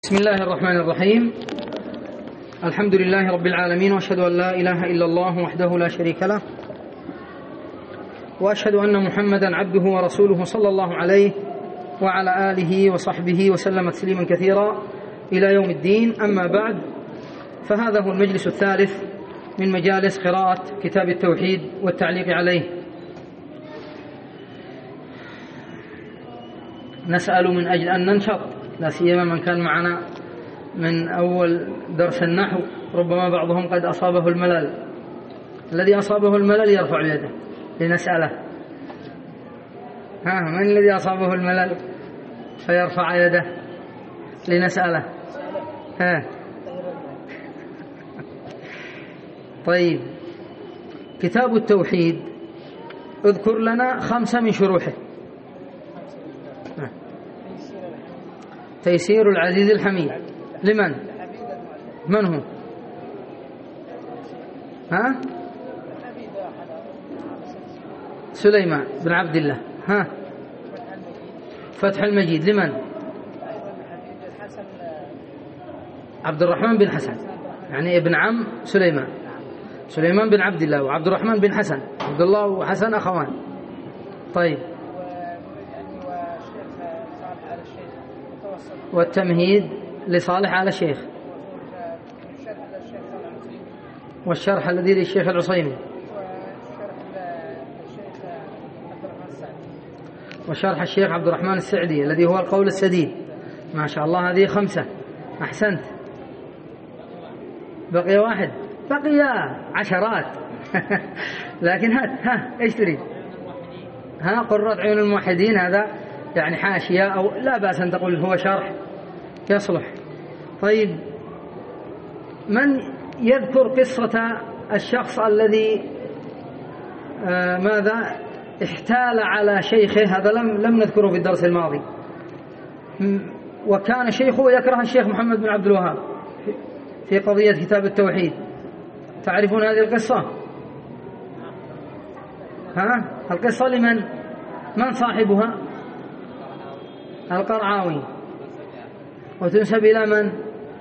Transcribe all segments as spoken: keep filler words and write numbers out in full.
بسم الله الرحمن الرحيم. الحمد لله رب العالمين، وأشهد أن لا إله إلا الله وحده لا شريك له، وأشهد أن محمدا عبده ورسوله صلى الله عليه وعلى آله وصحبه وسلم تسليما كثيرا إلى يوم الدين. أما بعد، فهذا هو المجلس الثالث من مجالس قراءة كتاب التوحيد والتعليق عليه. نسأل من أجل أن ننشط، لا سيما من كان معنا من أول درس النحو، ربما بعضهم قد أصابه الملل. الذي أصابه الملل يرفع يده لنسأله. ها، من الذي أصابه الملل فيرفع يده لنسأله؟ ها. طيب، كتاب التوحيد اذكر لنا خمسة من شروحه. تيسير العزيز الحميد لمن؟ من هو؟ ها؟ سليمان بن عبد الله. ها؟ فتح المجيد لمن؟ عبد الرحمن بن حسن، يعني ابن عم سليمان. سليمان بن عبد الله وعبد الرحمن بن حسن، عبد الله وحسن أخوان. طيب، والتمهيد لصالح آل الشيخ، والشرح الذي للشيخ العصيمي، وشرح الشيخ عبد الرحمن السعدي الذي هو القول السديد. ما شاء الله، هذه خمسة. أحسنت. بقي واحد، بقي عشرات. لكن هات، ها ايش تريد؟ ها، قرة عيون الموحدين، هذا يعني حاشية، أو لا بأس أن تقول هو شرح يصلح. طيب، من يذكر قصة الشخص الذي آه ماذا احتال على شيخه؟ هذا لم لم نذكره في الدرس الماضي. وكان شيخه يكره الشيخ محمد بن عبد الوهاب في قضية كتاب التوحيد. تعرفون هذه القصة؟ ها، القصة لمن؟ من صاحبها؟ القرعاوي. وتنسب إلى من؟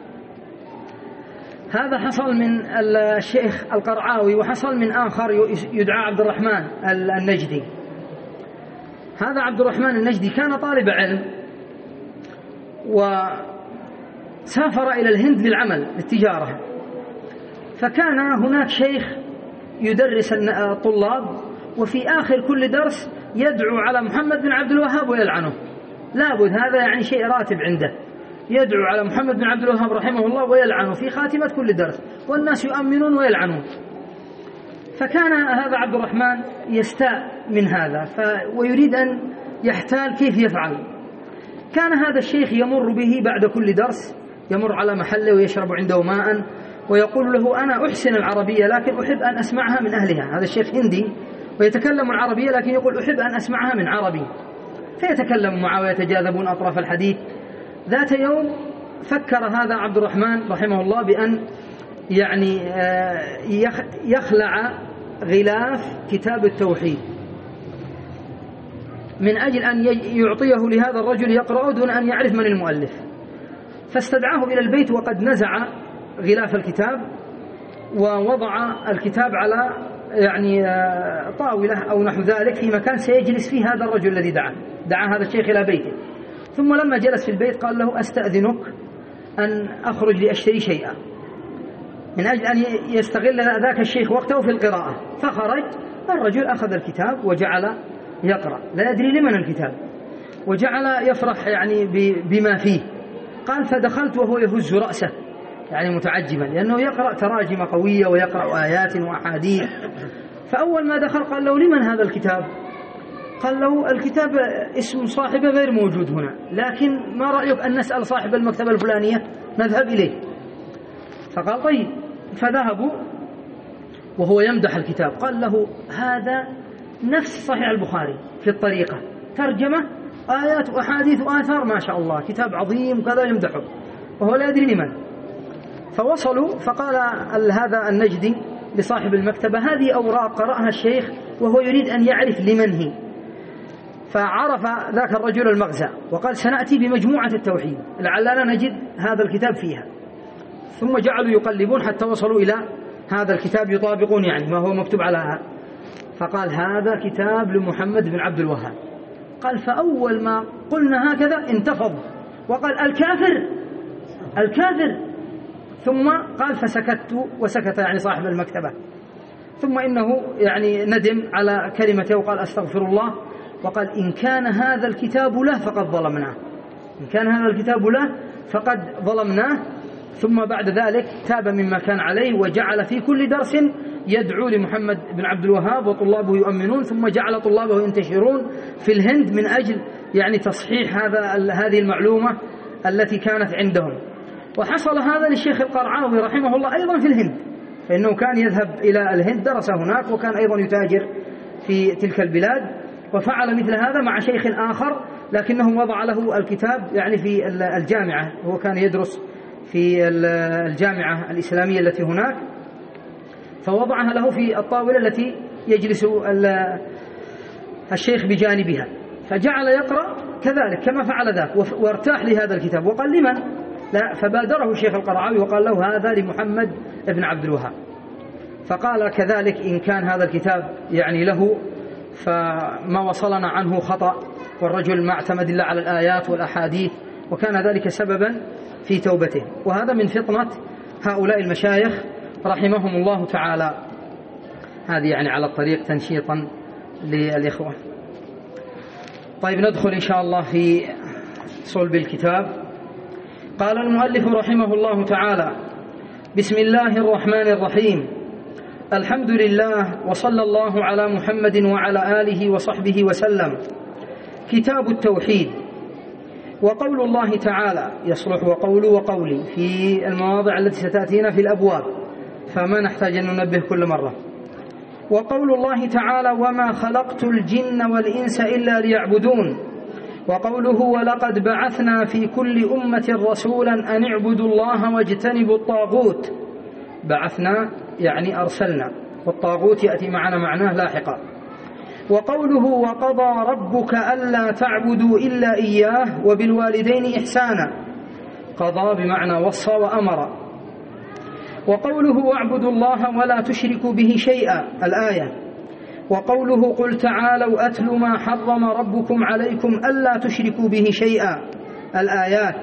هذا حصل من الشيخ القرعاوي، وحصل من آخر يدعى عبد الرحمن النجدي. هذا عبد الرحمن النجدي كان طالب علم، وسافر إلى الهند للعمل للتجارة. فكان هناك شيخ يدرس الطلاب، وفي آخر كل درس يدعو على محمد بن عبد الوهاب ويلعنه. لابد، هذا يعني شيء راتب عنده، يدعو على محمد بن عبد الوهاب رحمه الله ويلعنه في خاتمة كل درس، والناس يؤمنون ويلعنون. فكان هذا عبد الرحمن يستاء من هذا ف... ويريد أن يحتال كيف يفعل. كان هذا الشيخ يمر به بعد كل درس، يمر على محله ويشرب عنده ماء، ويقول له: أنا أحسن العربية لكن أحب أن أسمعها من أهلها. هذا الشيخ هندي ويتكلم العربية، لكن يقول: أحب أن أسمعها من عربي. فيتكلم معه ويتجاذبون أطراف الحديث. ذات يوم فكر هذا عبد الرحمن رحمه الله بأن يعني يخلع غلاف كتاب التوحيد من أجل أن يعطيه لهذا الرجل يقرأه دون أن يعرف من المؤلف. فاستدعاه إلى البيت وقد نزع غلاف الكتاب، ووضع الكتاب على يعني طاولة أو نحو ذلك في مكان سيجلس فيه هذا الرجل الذي دعا دعا هذا الشيخ إلى بيته. ثم لما جلس في البيت قال له: أستأذنك أن أخرج لأشتري شيئا، من أجل أن يستغل ذاك الشيخ وقته في القراءة. فخرج الرجل، أخذ الكتاب وجعل يقرأ، لا يدري لمن الكتاب، وجعل يفرح يعني بما فيه. قال: فدخلت وهو يهز رأسه يعني متعجبا، لأنه يقرأ تراجم قوية ويقرأ آيات وأحاديث. فأول ما دخل قال له: لمن هذا الكتاب؟ قال له: الكتاب اسم صاحبه غير موجود هنا، لكن ما رأيك أن نسأل صاحب المكتبة الفلانية نذهب إليه؟ فقال: طيب. فذهبوا وهو يمدح الكتاب. قال له: هذا نفس صحيح البخاري في الطريقة، ترجمة آيات وأحاديث وآثار، ما شاء الله، كتاب عظيم كذا، يمدحه وهو لا يدري لمن. فوصلوا، فقال هذا النجدي لصاحب المكتبة: هذه أوراق قرأها الشيخ وهو يريد أن يعرف لمن هي. فعرف ذاك الرجل المغزى وقال سنأتي بمجموعة التوحيد لعلنا نجد هذا الكتاب فيها. ثم جعلوا يقلبون حتى وصلوا إلى هذا الكتاب يطابقون يعني ما هو مكتوب على، فقال هذا كتاب لمحمد بن عبد الوهاب. قال فأول ما قلنا هكذا انتفض وقال الكافر الكافر، ثم قال فسكت وسكت يعني صاحب المكتبة. ثم إنه يعني ندم على كلمته وقال أستغفر الله، وقال إن كان هذا الكتاب له فقد ظلمناه، إن كان هذا الكتاب له فقد ظلمناه. ثم بعد ذلك تاب مما كان عليه وجعل في كل درس يدعو لمحمد بن عبد الوهاب وطلابه يؤمنون، ثم جعل طلابه ينتشرون في الهند من أجل يعني تصحيح هذا هذه المعلومة التي كانت عندهم. وحصل هذا للشيخ القرعاوي رحمه الله أيضا في الهند، فإنه كان يذهب إلى الهند درس هناك وكان أيضا يتاجر في تلك البلاد، وفعل مثل هذا مع شيخ آخر لكنه وضع له الكتاب يعني في الجامعة، هو كان يدرس في الجامعة الإسلامية التي هناك، فوضعها له في الطاولة التي يجلس الشيخ بجانبها، فجعل يقرأ كذلك كما فعل ذاك وارتاح لهذا الكتاب. وقال لمن؟ لا، فبادره الشيخ القرعاوي وقال له هذا لمحمد بن عبد الوهاب. فقال كذلك إن كان هذا الكتاب يعني له فما وصلنا عنه خطأ، والرجل ما اعتمد إلا على الآيات والأحاديث، وكان ذلك سببا في توبته. وهذا من فطنة هؤلاء المشايخ رحمهم الله تعالى. هذه يعني على الطريق تنشيطا للإخوة. طيب ندخل إن شاء الله في صلب الكتاب. قال المؤلف رحمه الله تعالى: بسم الله الرحمن الرحيم، الحمد لله وصلى الله على محمد وعلى آله وصحبه وسلم. كتاب التوحيد. وقول الله تعالى يصلح وقول وقولي في المواضع التي ستأتينا في الأبواب، فما نحتاج أن ننبه كل مرة. وقول الله تعالى: وما خلقت الجن والإنس إلا ليعبدون. وقوله: ولقد بعثنا في كل أمة رسولا أن اعبدوا الله واجتنبوا الطاغوت. بعثنا يعني أرسلنا، والطاغوت يأتي معنا معناه لاحقا. وقوله: وقضى ربك ألا تعبدوا إلا إياه وبالوالدين إحسانا. قضى بمعنى وصى وأمر. وقوله: واعبدوا الله ولا تشركوا به شيئا، الآية. وقوله: قل تعالوا أتل ما حرم ربكم عليكم ألا تشركوا به شيئا، الآيات.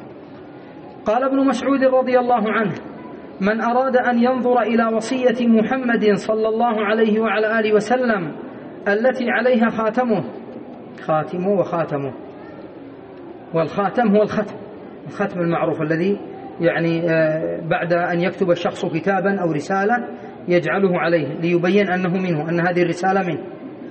قال ابن مسعود رضي الله عنه: من أراد أن ينظر إلى وصية محمد صلى الله عليه وعلى آله وسلم التي عليها خاتمه، خاتمه وخاتمه، والخاتم هو الختم، الختم المعروف الذي يعني بعد أن يكتب الشخص كتابا أو رسالة يجعله عليه ليبين أنه منه، أن هذه الرسالة منه.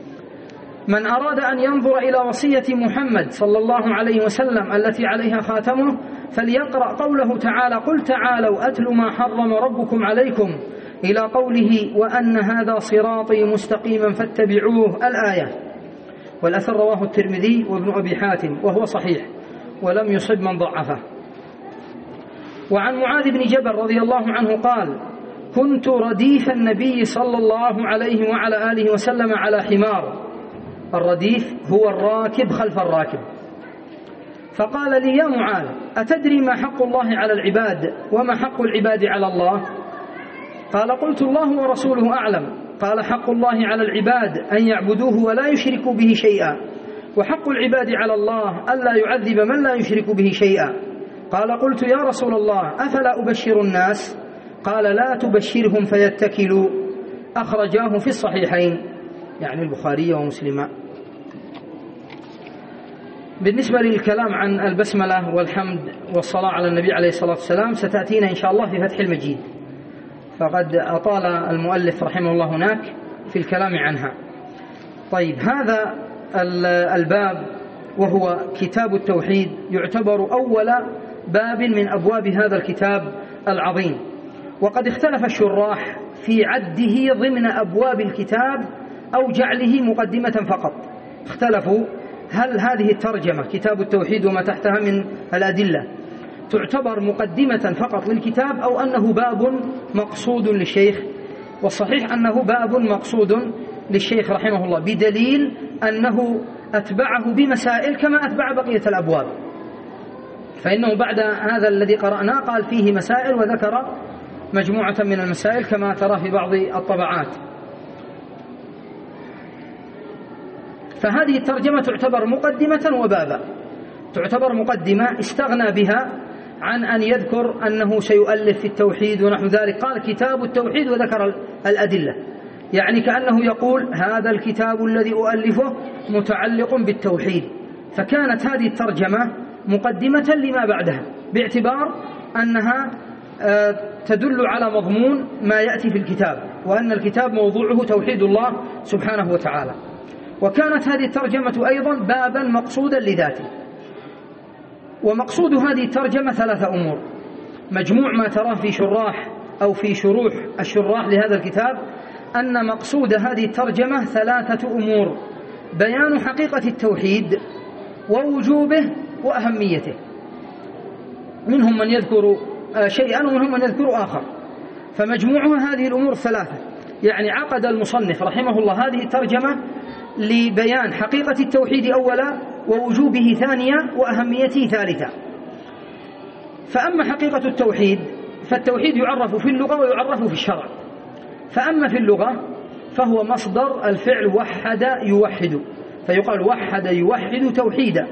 من أراد أن ينظر إلى وصية محمد صلى الله عليه وسلم التي عليها خاتمه فليقرأ قوله تعالى: قل تعالوا أتل ما حرم ربكم عليكم، إلى قوله: وأن هذا صراطي مستقيما فاتبعوه، الآية. والأثر رواه الترمذي وابن أبي حاتم وهو صحيح ولم يصب من ضعفه. وعن معاذ بن جبل رضي الله عنه قال: كنت رديف النبي صلى الله عليه وعلى آله وسلم على حمار. الرديف هو الراكب خلف الراكب. فقال لي: يا معاذ، أتدري ما حق الله على العباد وما حق العباد على الله؟ قال: قلت: الله ورسوله أعلم. قال: حق الله على العباد أن يعبدوه ولا يشركوا به شيئا، وحق العباد على الله ألا يعذب من لا يشرك به شيئا. قال: قلت: يا رسول الله، أفلا أبشر الناس؟ قال: لا تبشرهم فيتكلوا. أخرجاه في الصحيحين، يعني البخاري ومسلم. بالنسبة للكلام عن البسملة والحمد والصلاة على النبي عليه الصلاة والسلام ستأتينا إن شاء الله في فتح المجيد، فقد أطال المؤلف رحمه الله هناك في الكلام عنها. طيب، هذا الباب وهو كتاب التوحيد يعتبر أول باب من أبواب هذا الكتاب العظيم، وقد اختلف الشراح في عده ضمن أبواب الكتاب أو جعله مقدمة فقط. اختلفوا هل هذه الترجمة كتاب التوحيد وما تحتها من الأدلة تعتبر مقدمة فقط للكتاب أو أنه باب مقصود للشيخ. والصحيح أنه باب مقصود للشيخ رحمه الله، بدليل أنه أتبعه بمسائل كما أتبع بقية الأبواب، فإنه بعد هذا الذي قرأناه قال فيه مسائل وذكر مجموعة من المسائل كما ترى في بعض الطبعات. فهذه الترجمة تعتبر مقدمة وبابا. تعتبر مقدمة استغنى بها عن أن يذكر أنه سيؤلف في التوحيد ونحو ذلك، قال كتاب التوحيد وذكر الأدلة، يعني كأنه يقول هذا الكتاب الذي أؤلفه متعلق بالتوحيد. فكانت هذه الترجمة مقدمة لما بعدها باعتبار أنها تدل على مضمون ما يأتي في الكتاب، وأن الكتاب موضوعه توحيد الله سبحانه وتعالى. وكانت هذه الترجمة أيضا بابا مقصودا لذاته. ومقصود هذه الترجمة ثلاثة أمور. مجموع ما تراه في شراح أو في شروح الشراح لهذا الكتاب أن مقصود هذه الترجمة ثلاثة أمور: بيان حقيقة التوحيد ووجوبه وأهميته. منهم من يذكر شيئا ومنهم من يذكر آخر، فمجموعها هذه الأمور الثلاثة. يعني عقد المصنف رحمه الله هذه الترجمة لبيان حقيقة التوحيد أولا، ووجوبه ثانيا، وأهميته ثالثا. فأما حقيقة التوحيد فالتوحيد يعرف في اللغة ويعرف في الشرع. فأما في اللغة فهو مصدر الفعل وحد يوحد، فيقال وحد يوحد توحيدا.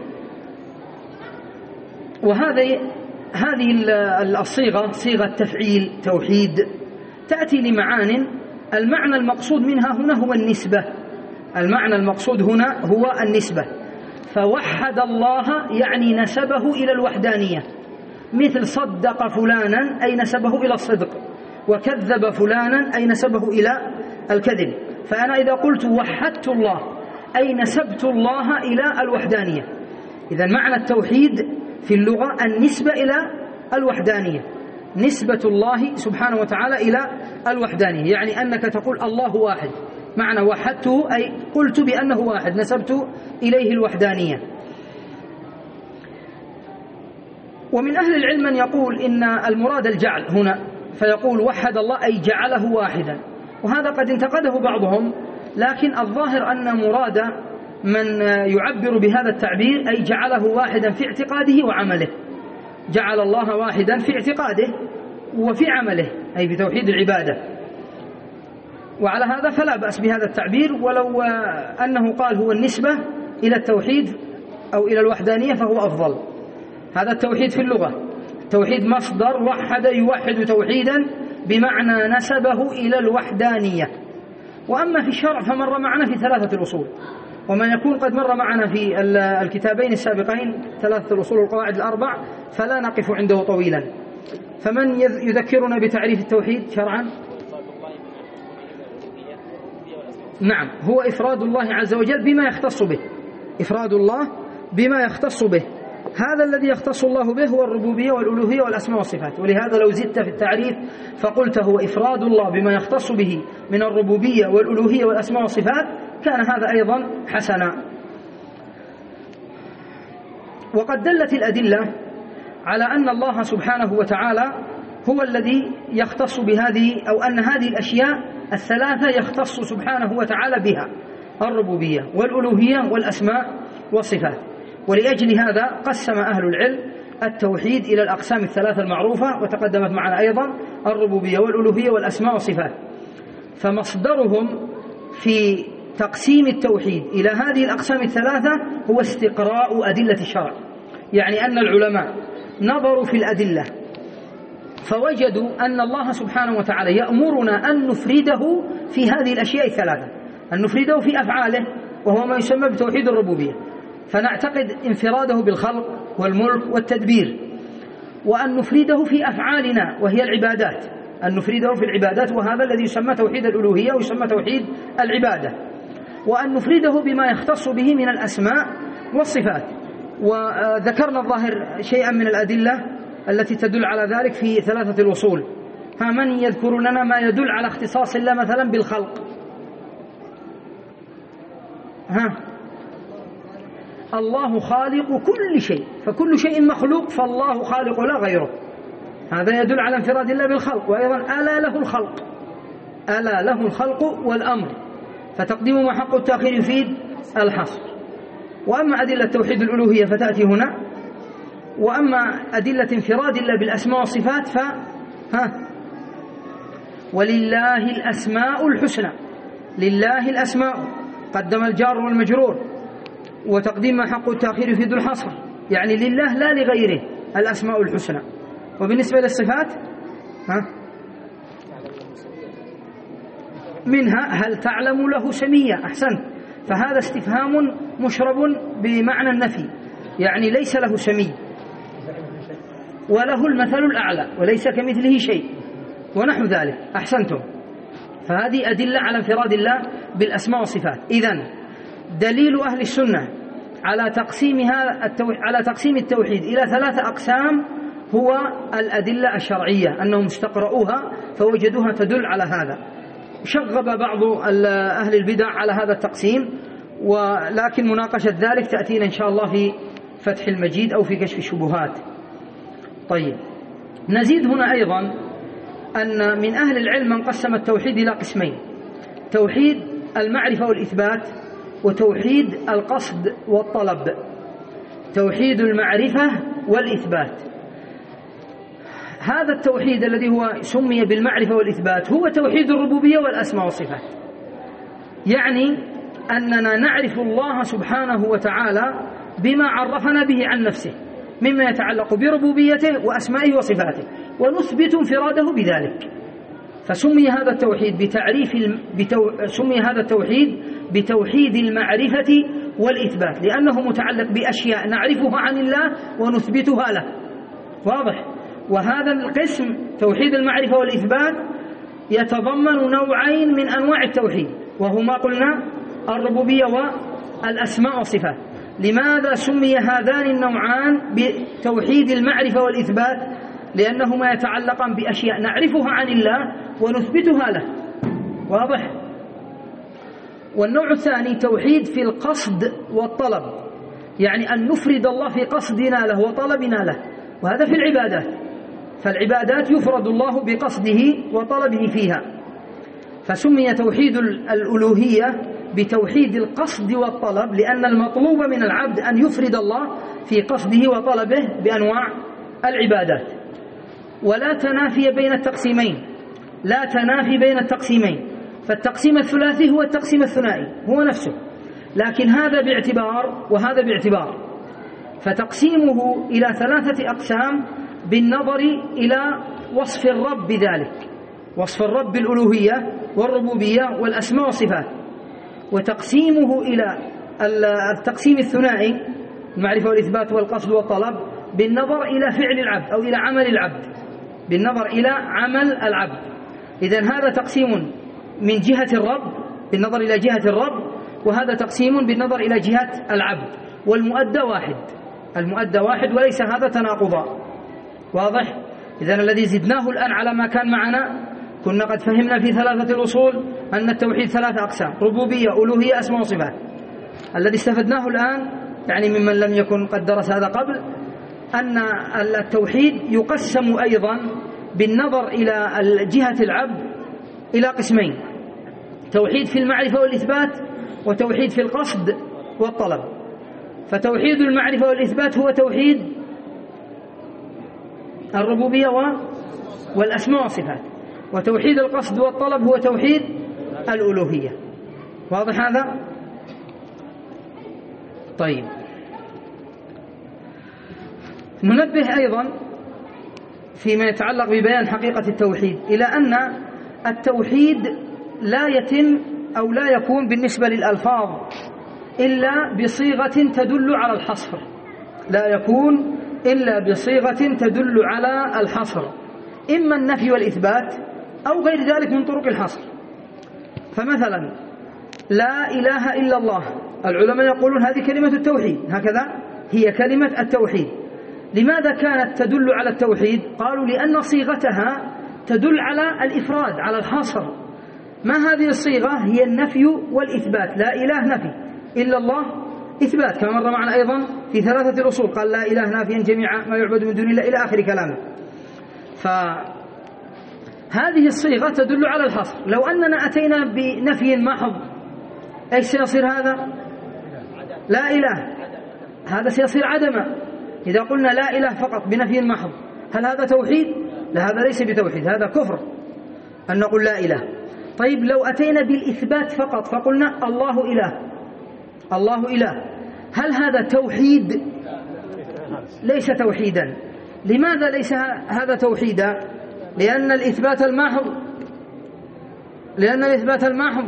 وهذه هذه الصيغة صيغة تفعيل توحيد تأتي لمعان. المعنى المقصود منها هنا هو النسبة. المعنى المقصود هنا هو النسبة. فوحد الله يعني نسبه إلى الوحدانية، مثل صدق فلانا أي نسبه إلى الصدق، وكذب فلانا أي نسبه إلى الكذب. فأنا إذا قلت وحدت الله أي نسبت الله إلى الوحدانية. إذا معنى التوحيد في اللغة النسبة إلى الوحدانية، نسبة الله سبحانه وتعالى إلى الوحدانية، يعني أنك تقول الله واحد. معنى وحدته أي قلت بأنه واحد، نسبت إليه الوحدانية. ومن أهل العلم من يقول إن المراد الجعل هنا، فيقول وحد الله أي جعله واحدا، وهذا قد انتقده بعضهم، لكن الظاهر أن مراد من يعبر بهذا التعبير أي جعله واحدا في اعتقاده وعمله. جعل الله واحدا في اعتقاده وفي عمله، أي بتوحيد العبادة. وعلى هذا فلا بأس بهذا التعبير، ولو أنه قال هو النسبة إلى التوحيد أو إلى الوحدانية فهو أفضل. هذا التوحيد في اللغة، توحيد مصدر وحد يوحد توحيدا بمعنى نسبه إلى الوحدانية. وأما في الشرع فمر معنا في ثلاثة الأصول، وما يكون قد مر معنا في الكتابين السابقين ثلاثة الأصول والقواعد الأربع، فلا نقف عنده طويلا. فمن يذكرنا بتعريف التوحيد شرعا؟ نعم، هو إفراد الله عز وجل بما يختص به. إفراد الله بما يختص به، هذا الذي يختص الله به هو الربوبية والألوهية والأسماء والصفات. ولهذا لو زدت في التعريف فقلت هو إفراد الله بما يختص به من الربوبية والألوهية والأسماء والصفات كان هذا أيضا حسنا. وقد دلت الأدلة على أن الله سبحانه وتعالى هو الذي يختص بهذه، أو أن هذه الأشياء الثلاثة يختص سبحانه وتعالى بها: الربوبية والألوهية والأسماء والصفات. ولأجل هذا قسم أهل العلم التوحيد إلى الأقسام الثلاثة المعروفة، وتقدمت معنا أيضا الربوبية والألوهية والأسماء والصفات. فمصدرهم في تقسيم التوحيد إلى هذه الأقسام الثلاثة هو استقراء أدلة الشرع، يعني أن العلماء نظروا في الأدلة فوجدوا أن الله سبحانه وتعالى يأمرنا أن نفرده في هذه الأشياء الثلاثة، أن نفرده في أفعاله وهو ما يسمى بتوحيد الربوبية، فنعتقد انفراده بالخلق والملك والتدبير، وأن نفرده في أفعالنا وهي العبادات، أن نفرده في العبادات وهذا الذي يسمى توحيد الألوهية ويسمى توحيد العبادة، وأن نفرده بما يختص به من الأسماء والصفات. وذكرنا الظاهر شيئا من الأدلة التي تدل على ذلك في ثلاثة الأصول. ها من يذكر لنا ما يدل على اختصاص الله مثلا بالخلق؟ ها الله خالق كل شيء، فكل شيء مخلوق، فالله خالق لا غيره، هذا يدل على انفراد الله بالخلق. وأيضا ألا له الخلق، ألا له الخلق والأمر، فتقديم ما حق التأخير يفيد الحصر. وأما أدلة توحيد الألوهية فتأتي هنا، وأما أدلة انفراد الله بالأسماء والصفات ف ها ولله الأسماء الحسنى. لله الأسماء، قدم الجار والمجرور، وتقديم ما حق التأخير يفيد الحصر، يعني لله لا لغيره الأسماء الحسنى. وبالنسبة للصفات ها منها هل تعلم له سميا؟ أحسنت، فهذا استفهام مشرب بمعنى النفي، يعني ليس له سمي وله المثل الأعلى وليس كمثله شيء ونحو ذلك. أحسنتم، فهذه أدلة على انفراد الله بالأسماء والصفات. إذن دليل أهل السنة على تقسيمها التوحيد على تقسيم التوحيد إلى ثلاثة أقسام هو الأدلة الشرعية، أنهم استقرؤوها فوجدوها تدل على هذا. شغب بعض أهل البدع على هذا التقسيم، ولكن مناقشة ذلك تأتينا إن شاء الله في فتح المجيد أو في كشف الشبهات. طيب، نزيد هنا أيضا أن من أهل العلم من قسم التوحيد إلى قسمين: توحيد المعرفة والإثبات، وتوحيد القصد والطلب. توحيد المعرفة والإثبات، هذا التوحيد الذي هو سمي بالمعرفة والإثبات هو توحيد الربوبية والأسماء والصفات، يعني أننا نعرف الله سبحانه وتعالى بما عرفنا به عن نفسه مما يتعلق بربوبيته وأسمائه وصفاته، ونثبت انفراده بذلك. فسمي هذا التوحيد بتعريف بتو... سمي هذا التوحيد بتوحيد المعرفة والإثبات، لأنه متعلق بأشياء نعرفها عن الله ونثبتها له. واضح؟ وهذا القسم توحيد المعرفة والإثبات يتضمن نوعين من أنواع التوحيد، وهما قلنا الربوبية والأسماء والصفات. لماذا سمي هذان النوعان بتوحيد المعرفة والإثبات؟ لأنهما يتعلقان بأشياء نعرفها عن الله ونثبتها له. واضح؟ والنوع الثاني توحيد في القصد والطلب، يعني أن نفرد الله في قصدنا له وطلبنا له، وهذا في العبادات. فالعبادات يفرد الله بقصده وطلبه فيها، فسمي توحيد الألوهية بتوحيد القصد والطلب، لأن المطلوب من العبد أن يفرد الله في قصده وطلبه بأنواع العبادات. ولا تنافي بين التقسيمين، لا تنافي بين التقسيمين، فالتقسيم الثلاثي هو التقسيم الثنائي هو نفسه، لكن هذا باعتبار وهذا باعتبار. فتقسيمه إلى ثلاثة أقسام بالنظر إلى وصف الرب بذلك، وصف الرب بالألوهية والربوبية والأسماء والصفات. وتقسيمه إلى التقسيم الثنائي المعرفة والإثبات والقصد والطلب بالنظر إلى فعل العبد أو إلى عمل العبد، بالنظر إلى عمل العبد. إذن هذا تقسيم من جهة الرب بالنظر إلى جهة الرب، وهذا تقسيم بالنظر إلى جهة العبد، والمؤدى واحد، المؤدى واحد وليس هذا تناقضا. واضح؟ إذن الذي زدناه الآن على ما كان معنا، كنا قد فهمنا في ثلاثة الأصول أن التوحيد ثلاثة أقسام: ربوبية، ألوهية، أسماء وصفات. الذي استفدناه الآن يعني ممن لم يكن قد درس هذا قبل أن التوحيد يقسم أيضا بالنظر إلى جهة العبد إلى قسمين: توحيد في المعرفة والإثبات، وتوحيد في القصد والطلب. فتوحيد المعرفة والإثبات هو توحيد الربوبية والأسماء والصفات، وتوحيد القصد والطلب هو توحيد الألوهية. واضح هذا؟ طيب، ننبه أيضا فيما يتعلق ببيان حقيقة التوحيد إلى أن التوحيد لا يتم أو لا يكون بالنسبة للألفاظ إلا بصيغة تدل على الحصر، لا يكون إلا بصيغة تدل على الحصر، إما النفي والإثبات أو غير ذلك من طرق الحصر. فمثلا لا إله إلا الله، العلماء يقولون هذه كلمة التوحيد، هكذا هي كلمة التوحيد. لماذا كانت تدل على التوحيد؟ قالوا لأن صيغتها تدل على الإفراد، على الحصر. ما هذه الصيغة؟ هي النفي والإثبات، لا إله نفي، إلا الله إثبات، كما مر معنا أيضا في ثلاثة الأصول، قال لا إله نافيا جميع ما يعبد من دون الله إلى آخر كلامه. فهذه الصيغة تدل على الحصر. لو أننا أتينا بنفي محض، إيش سيصير هذا؟ لا إله. هذا سيصير عدما. إذا قلنا لا إله فقط بنفي محض هل هذا توحيد؟ لا، هذا ليس بتوحيد، هذا كفر أن نقول لا إله. طيب لو أتينا بالإثبات فقط فقلنا الله إله، الله إله، هل هذا توحيد؟ ليس توحيدا. لماذا ليس هذا توحيدا؟ لأن الإثبات المحض لأن الإثبات المحض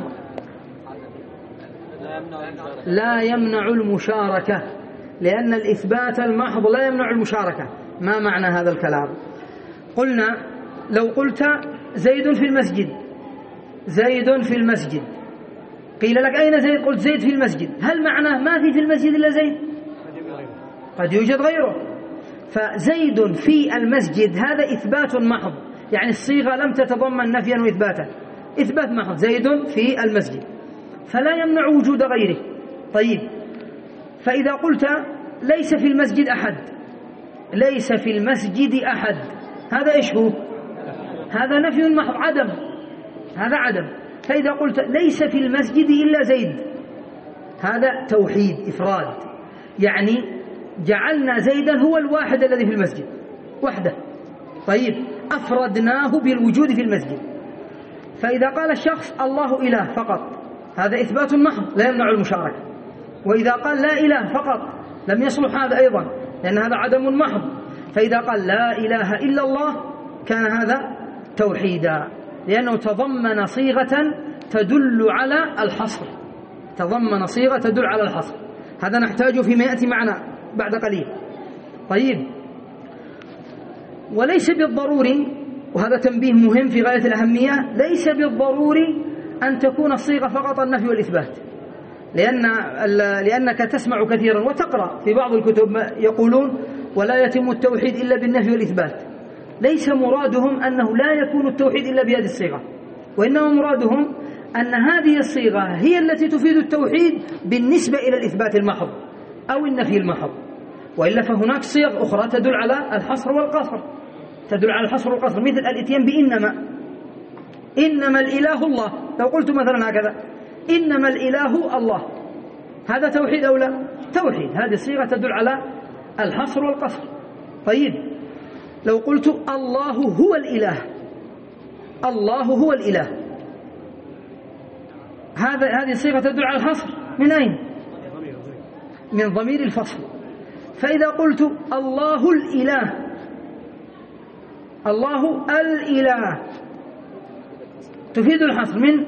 لا يمنع المشاركة، لأن الإثبات المحض لا يمنع المشاركة. ما معنى هذا الكلام؟ قلنا لو قلت زيد في المسجد، زيد في المسجد، قيل لك أين زيد؟ قلت زيد في المسجد، هل معناه ما في في المسجد إلا زيد؟ قد يوجد غيره. فزيد في المسجد هذا إثبات محض، يعني الصيغة لم تتضمن نفيا وإثباتا، إثبات محض، زيد في المسجد، فلا يمنع وجود غيره. طيب فإذا قلت ليس في المسجد أحد، ليس في المسجد أحد، هذا إيش هو؟ هذا نفي محض، عدم، هذا عدم. فإذا قلت ليس في المسجد إلا زيد، هذا توحيد، إفراد، يعني جعلنا زيدا هو الواحد الذي في المسجد وحده. طيب أفردناه بالوجود في المسجد. فإذا قال الشخص الله إله فقط هذا إثبات محض لا يمنع المشاركة، وإذا قال لا إله فقط لم يصلح هذا أيضا، لأن هذا عدم محض. فإذا قال لا إله إلا الله كان هذا توحيدا، لأنه تضمن صيغة تدل على الحصر، تضمن صيغة تدل على الحصر. هذا نحتاجه فيما يأتي معنا بعد قليل. طيب وليس بالضروري، وهذا تنبيه مهم في غاية الأهمية، ليس بالضروري أن تكون الصيغة فقط النفي والإثبات، لأن لأنك تسمع كثيرا وتقرأ في بعض الكتب يقولون ولا يتم التوحيد إلا بالنفي والإثبات. ليس مرادهم أنه لا يكون التوحيد إلا بهذه الصيغة، وإنما مرادهم أن هذه الصيغة هي التي تفيد التوحيد بالنسبة إلى الإثبات المحض أو النفي المحض، وإلا فهناك صيغ أخرى تدل على الحصر والقصر، تدل على الحصر والقصر، مثل الاتيان بإنما، إنما الإله الله. لو قلت مثلا هكذا إنما الإله الله، هذا توحيد أو لا؟ توحيد، هذه الصيغة تدل على الحصر والقصر. طيب لو قلت الله هو الإله، الله هو الإله، هذا هذه الصيغة تدل على الحصر، من أين؟ من ضمير الفصل. فإذا قلت الله الإله، الله الإله تفيد الحصر من؟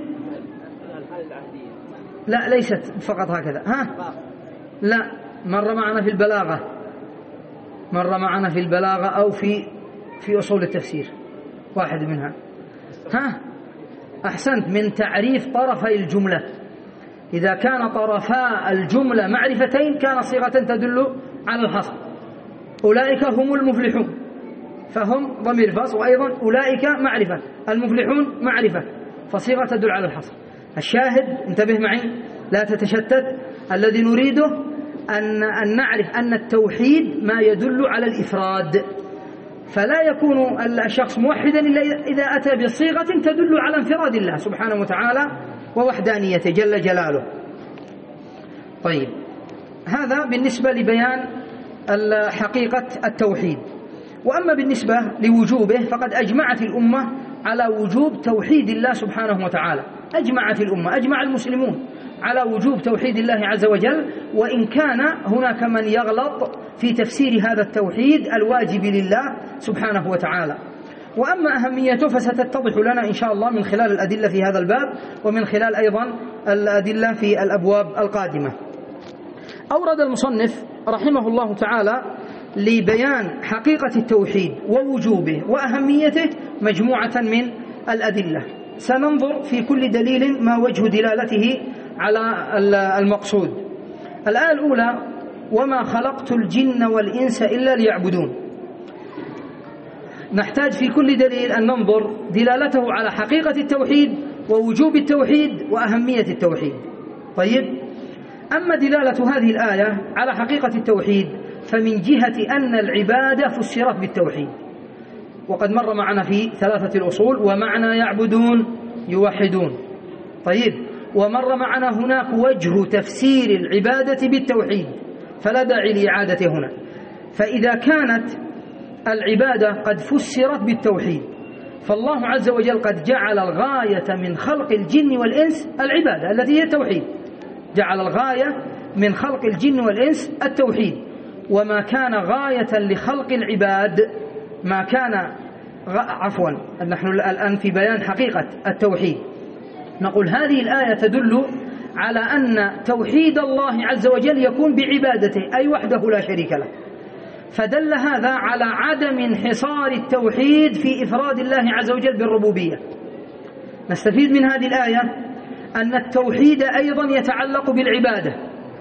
لا ليست فقط هكذا، ها؟ لا، مر معنا في البلاغة، مر معنا في البلاغة أو في في أصول التفسير، واحد منها. ها أحسنت، من تعريف طرفي الجملة. إذا كان طرفا الجملة معرفتين كان صيغة تدل على الحصر. أولئك هم المفلحون، فهم ضمير فصل، وأيضا أولئك معرفة، المفلحون معرفة، فصيغة تدل على الحصر. الشاهد انتبه معي لا تتشتت، الذي نريده أن, أن نعرف أن التوحيد ما يدل على الإفراد، فلا يكون الشخص موحدا إلا إذا أتى بصيغة تدل على انفراد الله سبحانه وتعالى ووحدانيته جل جلاله. طيب هذا بالنسبة لبيان حقيقة التوحيد. وأما بالنسبة لوجوبه فقد أجمعت الأمة على وجوب توحيد الله سبحانه وتعالى، أجمعت الأمة، أجمع المسلمون على وجوب توحيد الله عز وجل، وإن كان هناك من يغلط في تفسير هذا التوحيد الواجب لله سبحانه وتعالى. وأما أهميته فستتضح لنا إن شاء الله من خلال الأدلة في هذا الباب، ومن خلال أيضا الأدلة في الأبواب القادمة. أورد المصنف رحمه الله تعالى لبيان حقيقة التوحيد ووجوبه وأهميته مجموعة من الأدلة، سننظر في كل دليل ما وجه دلالته على المقصود. الآية الأولى وما خلقت الجن والإنس إلا ليعبدون. نحتاج في كل دليل أن ننظر دلالته على حقيقة التوحيد ووجوب التوحيد وأهمية التوحيد. طيب أما دلالة هذه الآية على حقيقة التوحيد فمن جهة أن العبادة فسرت بالتوحيد، وقد مر معنا في ثلاثة الأصول ومعنى يعبدون يوحدون. طيب ومر معنا هناك وجه تفسير العبادة بالتوحيد، فلا داعي لإعادته هنا. فإذا كانت العبادة قد فسرت بالتوحيد، فالله عز وجل قد جعل الغاية من خلق الجن والإنس العبادة التي هي التوحيد، جعل الغاية من خلق الجن والإنس التوحيد. وما كان غاية لخلق العباد ما كان غ... عفوا نحن الآن في بيان حقيقة التوحيد. نقول هذه الآية تدل على أن توحيد الله عز وجل يكون بعبادته، أي وحده لا شريك له، فدل هذا على عدم انحصار التوحيد في إفراد الله عز وجل بالربوبية. نستفيد من هذه الآية أن التوحيد أيضا يتعلق بالعبادة،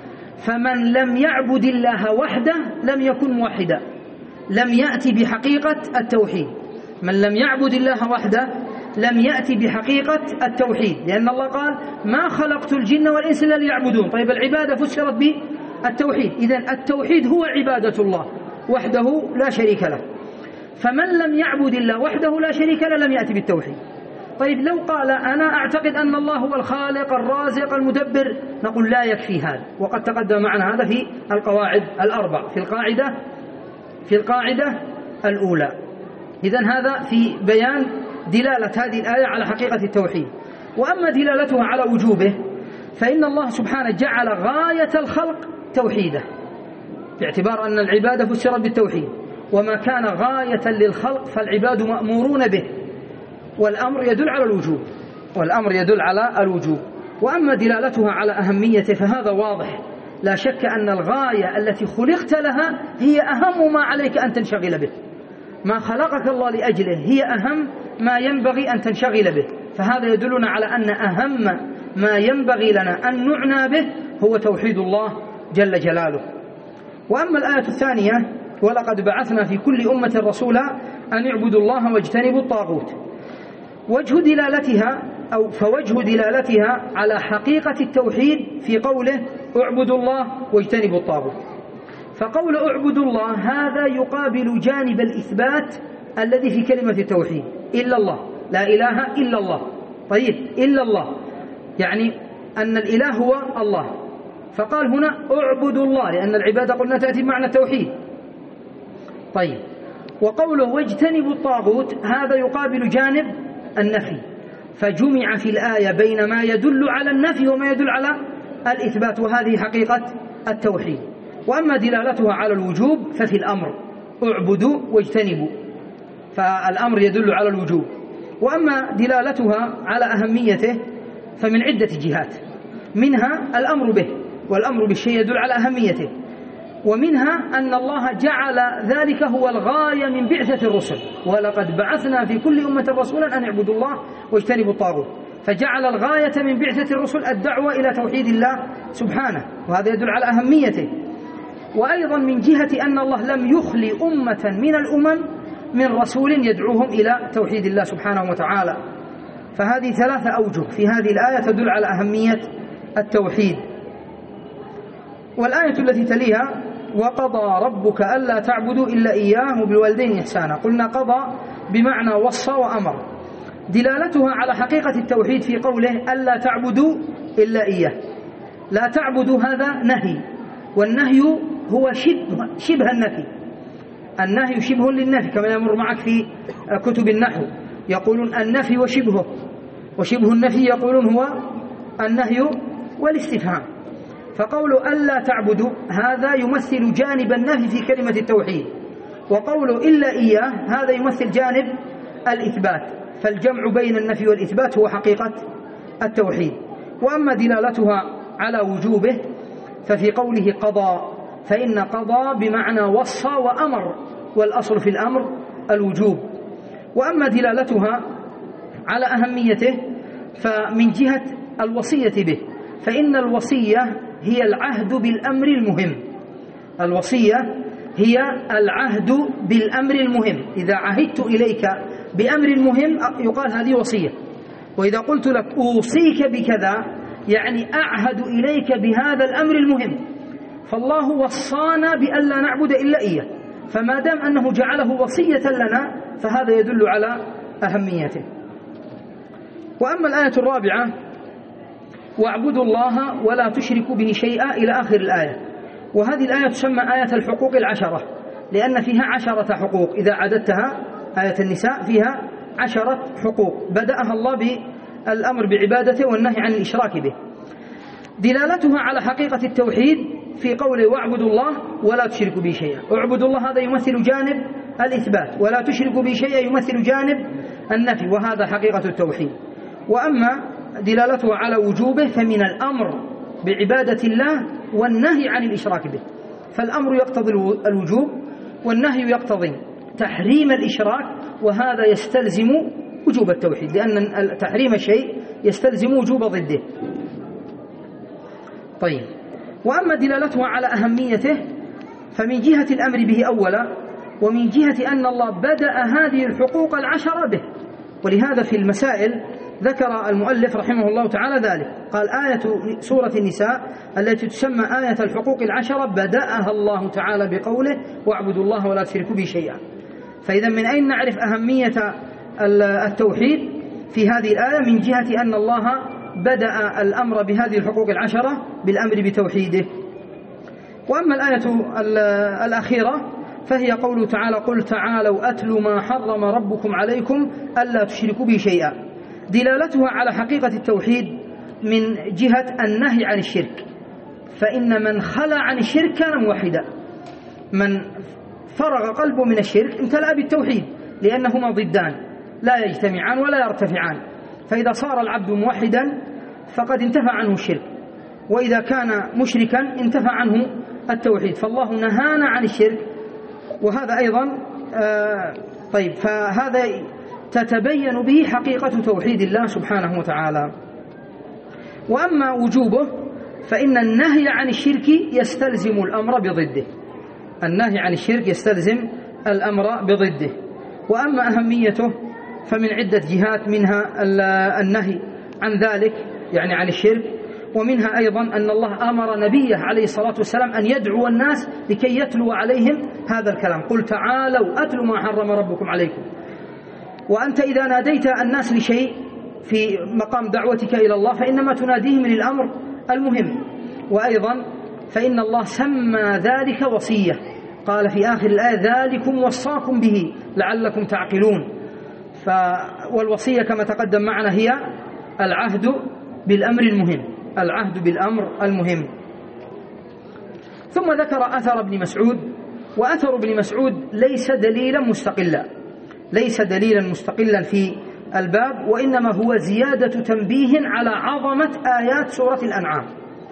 فمن لم يعبد الله وحده لم يكن موحدا، لم يأتي بحقيقة التوحيد. من لم يعبد الله وحده لم يأتي بحقيقة التوحيد، لأن الله قال ما خلقت الجن والإنس إلا ليعبدون. طيب العبادة فسرت بالتوحيد، إذن التوحيد هو عبادة الله وحده لا شريك له، فمن لم يعبد الله وحده لا شريك له لم يأتي بالتوحيد. طيب لو قال أنا أعتقد أن الله هو الخالق الرازق المدبر، نقول لا يكفي هذا، وقد تقدم معنا هذا في القواعد الأربع في القاعدة في القاعدة الأولى. إذن هذا في بيان دلالة هذه الآية على حقيقة التوحيد. وأما دلالتها على وجوبه فإن الله سبحانه جعل غاية الخلق توحيده، باعتبار أن العبادة فسرت بالتوحيد، وما كان غاية للخلق فالعباد مأمورون به، والأمر يدل على الوجوب والأمر يدل على الوجوب. وأما دلالتها على أهميته فهذا واضح، لا شك أن الغاية التي خلقت لها هي أهم ما عليك أن تنشغل به، ما خلقك الله لأجله هي أهم ما ينبغي أن تنشغل به، فهذا يدلنا على أن أهم ما ينبغي لنا أن نعنى به هو توحيد الله جل جلاله. وأما الآية الثانية ولقد بعثنا في كل أمة رسولا أن يعبدوا الله واجتنبوا الطاغوت، وجه دلالتها أو فوجه دلالتها على حقيقة التوحيد في قوله اعبدوا الله واجتنبوا الطاغوت. فقول اعبدوا الله هذا يقابل جانب الإثبات الذي في كلمة التوحيد، إلا الله، لا إله إلا الله. طيب إلا الله يعني أن الإله هو الله، فقال هنا اعبدوا الله لأن العبادة قلنا تأتي بمعنى التوحيد. طيب وقوله واجتنبوا الطاغوت هذا يقابل جانب النفي، فجمع في الآية بين ما يدل على النفي وما يدل على الإثبات، وهذه حقيقة التوحيد. وأما دلالتها على الوجوب ففي الأمر اعبدوا واجتنبوا، فالأمر يدل على الوجوب. وأما دلالتها على أهميته فمن عدة جهات، منها الأمر به، والأمر بالشيء يدل على أهميته، ومنها أن الله جعل ذلك هو الغاية من بعثة الرسل، ولقد بعثنا في كل أمة رسولا أن يعبدوا الله واجتنبوا الطاغوت، فجعل الغاية من بعثة الرسل الدعوة إلى توحيد الله سبحانه، وهذا يدل على أهميته. وأيضا من جهة أن الله لم يخلي أمة من الأمم من رسول يدعوهم إلى توحيد الله سبحانه وتعالى. فهذه ثلاثة أوجه في هذه الآية تدل على أهمية التوحيد. والآية التي تليها وقضى ربك ألا تعبدوا إلا إياه وبالوالدين إحسانا، قلنا قضى بمعنى وصى وأمر، دلالتها على حقيقة التوحيد في قوله ألا تعبدوا إلا إياه. لا تعبدوا هذا نهي، والنهي هو شبه, شبه النفي، النهي شبه للنفي كما يمر معك في كتب النحو، يقولون النفي وشبهه، وشبه النفي يقولون هو النهي والاستفهام. فقول ألا تعبدوا هذا يمثل جانب النفي في كلمة التوحيد، وقول إلا إياه هذا يمثل جانب الإثبات، فالجمع بين النفي والإثبات هو حقيقة التوحيد. وأما دلالتها على وجوبه ففي قوله قضى، فإن قضى بمعنى وصى وأمر، والأصل في الأمر الوجوب. وأما دلالتها على أهميته فمن جهة الوصية به، فإن الوصية هي العهد بالأمر المهم، الوصية هي العهد بالأمر المهم. إذا عهدت إليك بأمر مهم يقال هذه وصية، وإذا قلت لك أوصيك بكذا يعني أعهد إليك بهذا الأمر المهم. فالله وصانا بأن لا نعبد إلا إياه، فما دام أنه جعله وصية لنا فهذا يدل على أهميته. وأما الآية الرابعة واعبدوا الله ولا تشركوا به شيئا إلى آخر الآية، وهذه الآية تسمى آية الحقوق العشرة لأن فيها عشرة حقوق، إذا عددتها آية النساء فيها عشرة حقوق بدأها الله بالأمر بعبادته والنهي عن الإشراك به. دلالتها على حقيقة التوحيد في قوله واعبدوا الله ولا تشركوا به شيئا. اعبدوا الله هذا يمثل جانب الإثبات، ولا تشركوا به شيئا يمثل جانب النفي، وهذا حقيقة التوحيد. وأما دلالتها على وجوبه فمن الأمر بعبادة الله والنهي عن الإشراك به، فالأمر يقتضي الوجوب والنهي يقتضي تحريم الإشراك، وهذا يستلزم وجوب التوحيد لأن تحريم الشيء يستلزم وجوب ضده. طيب، وأما دلالتها على أهميته فمن جهة الأمر به أولا، ومن جهة أن الله بدأ هذه الحقوق العشرة به. ولهذا في المسائل ذكر المؤلف رحمه الله تعالى ذلك، قال آية سورة النساء التي تسمى آية الحقوق العشرة بدأها الله تعالى بقوله واعبدوا الله ولا تشركوا به شيئا. فإذا من أين نعرف أهمية التوحيد في هذه الآية؟ من جهة أن الله بدأ الأمر بهذه الحقوق العشرة بالأمر بتوحيده. وأما الآية الأخيرة فهي قوله تعالى قل تعالوا أتل ما حرم ربكم عليكم ألا تشركوا به شيئا. دلالتها على حقيقة التوحيد من جهة النهي عن الشرك، فإن من خلى عن الشرك كان موحدا، من فرغ قلبه من الشرك امتلأ بالتوحيد، لأنهما ضدان لا يجتمعان ولا يرتفعان. فإذا صار العبد موحدا فقد انتفى عنه الشرك، وإذا كان مشركا انتفى عنه التوحيد، فالله نهانا عن الشرك. وهذا أيضا آه طيب فهذا تتبين به حقيقة توحيد الله سبحانه وتعالى. وأما وجوبه فإن النهي عن الشرك يستلزم الأمر بضده، النهي عن الشرك يستلزم الأمر بضده. وأما أهميته فمن عدة جهات، منها النهي عن ذلك يعني عن الشرك، ومنها أيضا أن الله أمر نبيه عليه الصلاة والسلام أن يدعو الناس لكي يتلو عليهم هذا الكلام، قل تعالوا أتلوا ما حرم ربكم عليكم. وأنت إذا ناديت الناس لشيء في مقام دعوتك إلى الله فإنما تناديهم للأمر المهم. وأيضا فإن الله سمى ذلك وصية، قال في آخر الآية ذلكم وصاكم به لعلكم تعقلون. ف والوصية كما تقدم معنا هي العهد بالأمر المهم، العهد بالأمر المهم. ثم ذكر أثر ابن مسعود، وأثر ابن مسعود ليس دليلا مستقلا، ليس دليلا مستقلا في الباب، وإنما هو زيادة تنبيه على عظمة آيات سورة الأنعام،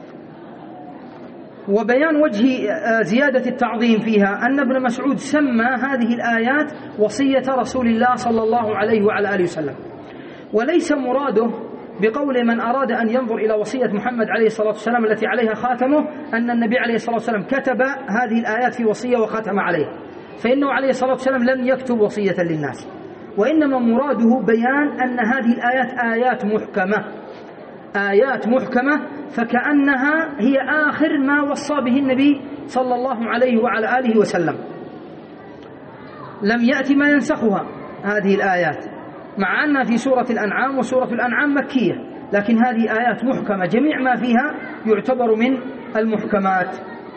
وبيان وجه زيادة التعظيم فيها أن ابن مسعود سمى هذه الآيات وصية رسول الله صلى الله عليه وعلى آله وسلم، وليس مراده بقول من أراد أن ينظر إلى وصية محمد عليه الصلاة والسلام التي عليها خاتمه أن النبي عليه الصلاة والسلام كتب هذه الآيات في وصية وختم عليه، فإنه عليه الصلاة والسلام لم يكتب وصية للناس، وإنما مراده بيان أن هذه الآيات آيات محكمة، آيات محكمة، فكأنها هي آخر ما وصى به النبي صلى الله عليه وعلى آله وسلم، لم يأتي ما ينسخها هذه الآيات، مع أن في سورة الأنعام وسورة الأنعام مكية، لكن هذه آيات محكمة جميع ما فيها يعتبر من المحكمات.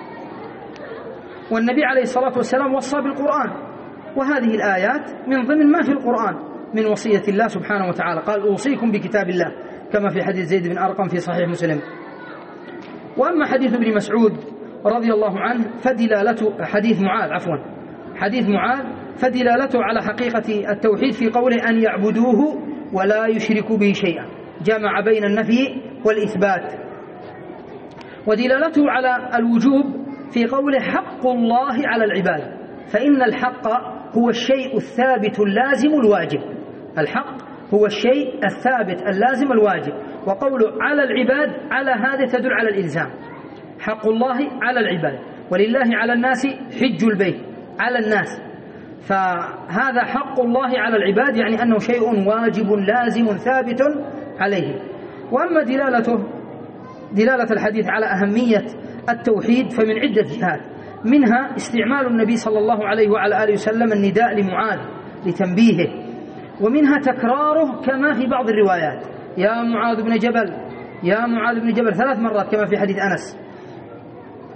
والنبي عليه الصلاة والسلام وصى بالقرآن، وهذه الآيات من ضمن ما في القرآن من وصية الله سبحانه وتعالى، قال أوصيكم بكتاب الله كما في حديث زيد بن أرقم في صحيح مسلم. وأما حديث ابن مسعود رضي الله عنه فدلالته حديث معاذ عفوا حديث معاذ فدلالته على حقيقة التوحيد في قوله أن يعبدوه ولا يشركوا به شيئا، جمع بين النفي والإثبات. ودلالته على الوجوب في قوله حق الله على العباد، فإن الحق هو الشيء الثابت اللازم الواجب، الحق هو الشيء الثابت اللازم الواجب، وقوله على العباد على هذا تدل على الإلزام، حق الله على العباد، ولله على الناس حج البيت، على الناس، فهذا حق الله على العباد يعني أنه شيء واجب لازم ثابت عليه. وأما دلالته دلالة الحديث على أهمية التوحيد فمن عدة جهات، منها استعمال النبي صلى الله عليه وعلى آله وسلم النداء لمعاذ لتنبيهه، ومنها تكراره كما في بعض الروايات يا معاذ بن جبل يا معاذ بن جبل ثلاث مرات كما في حديث أنس.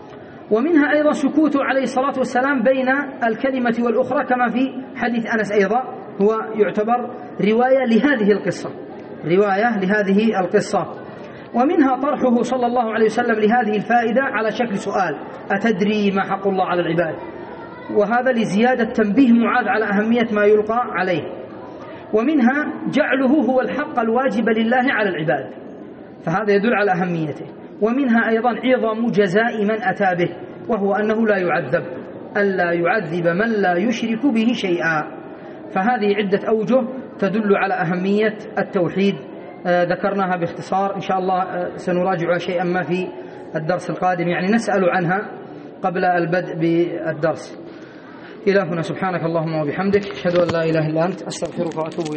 ومنها أيضا سكوته عليه الصلاة والسلام بين الكلمة والأخرى كما في حديث أنس أيضا، هو يعتبر رواية لهذه القصة، رواية لهذه القصة. ومنها طرحه صلى الله عليه وسلم لهذه الفائدة على شكل سؤال: أتدري ما حق الله على العباد؟ وهذا لزيادة تنبيه معاذ على أهمية ما يلقى عليه. ومنها جعله هو الحق الواجب لله على العباد، فهذا يدل على أهميته. ومنها أيضا عظم جزاء من أتى به، وهو أنه لا يعذب، ألا يعذب من لا يشرك به شيئا. فهذه عدة أوجه تدل على أهمية التوحيد، آه ذكرناها باختصار، إن شاء الله آه سنراجع شيئا ما في الدرس القادم، يعني نسأل عنها قبل البدء بالدرس. إلهنا سبحانك اللهم وبحمدك، أشهد أن لا إله إلا أنت، أستغفرك وأتوب إليك.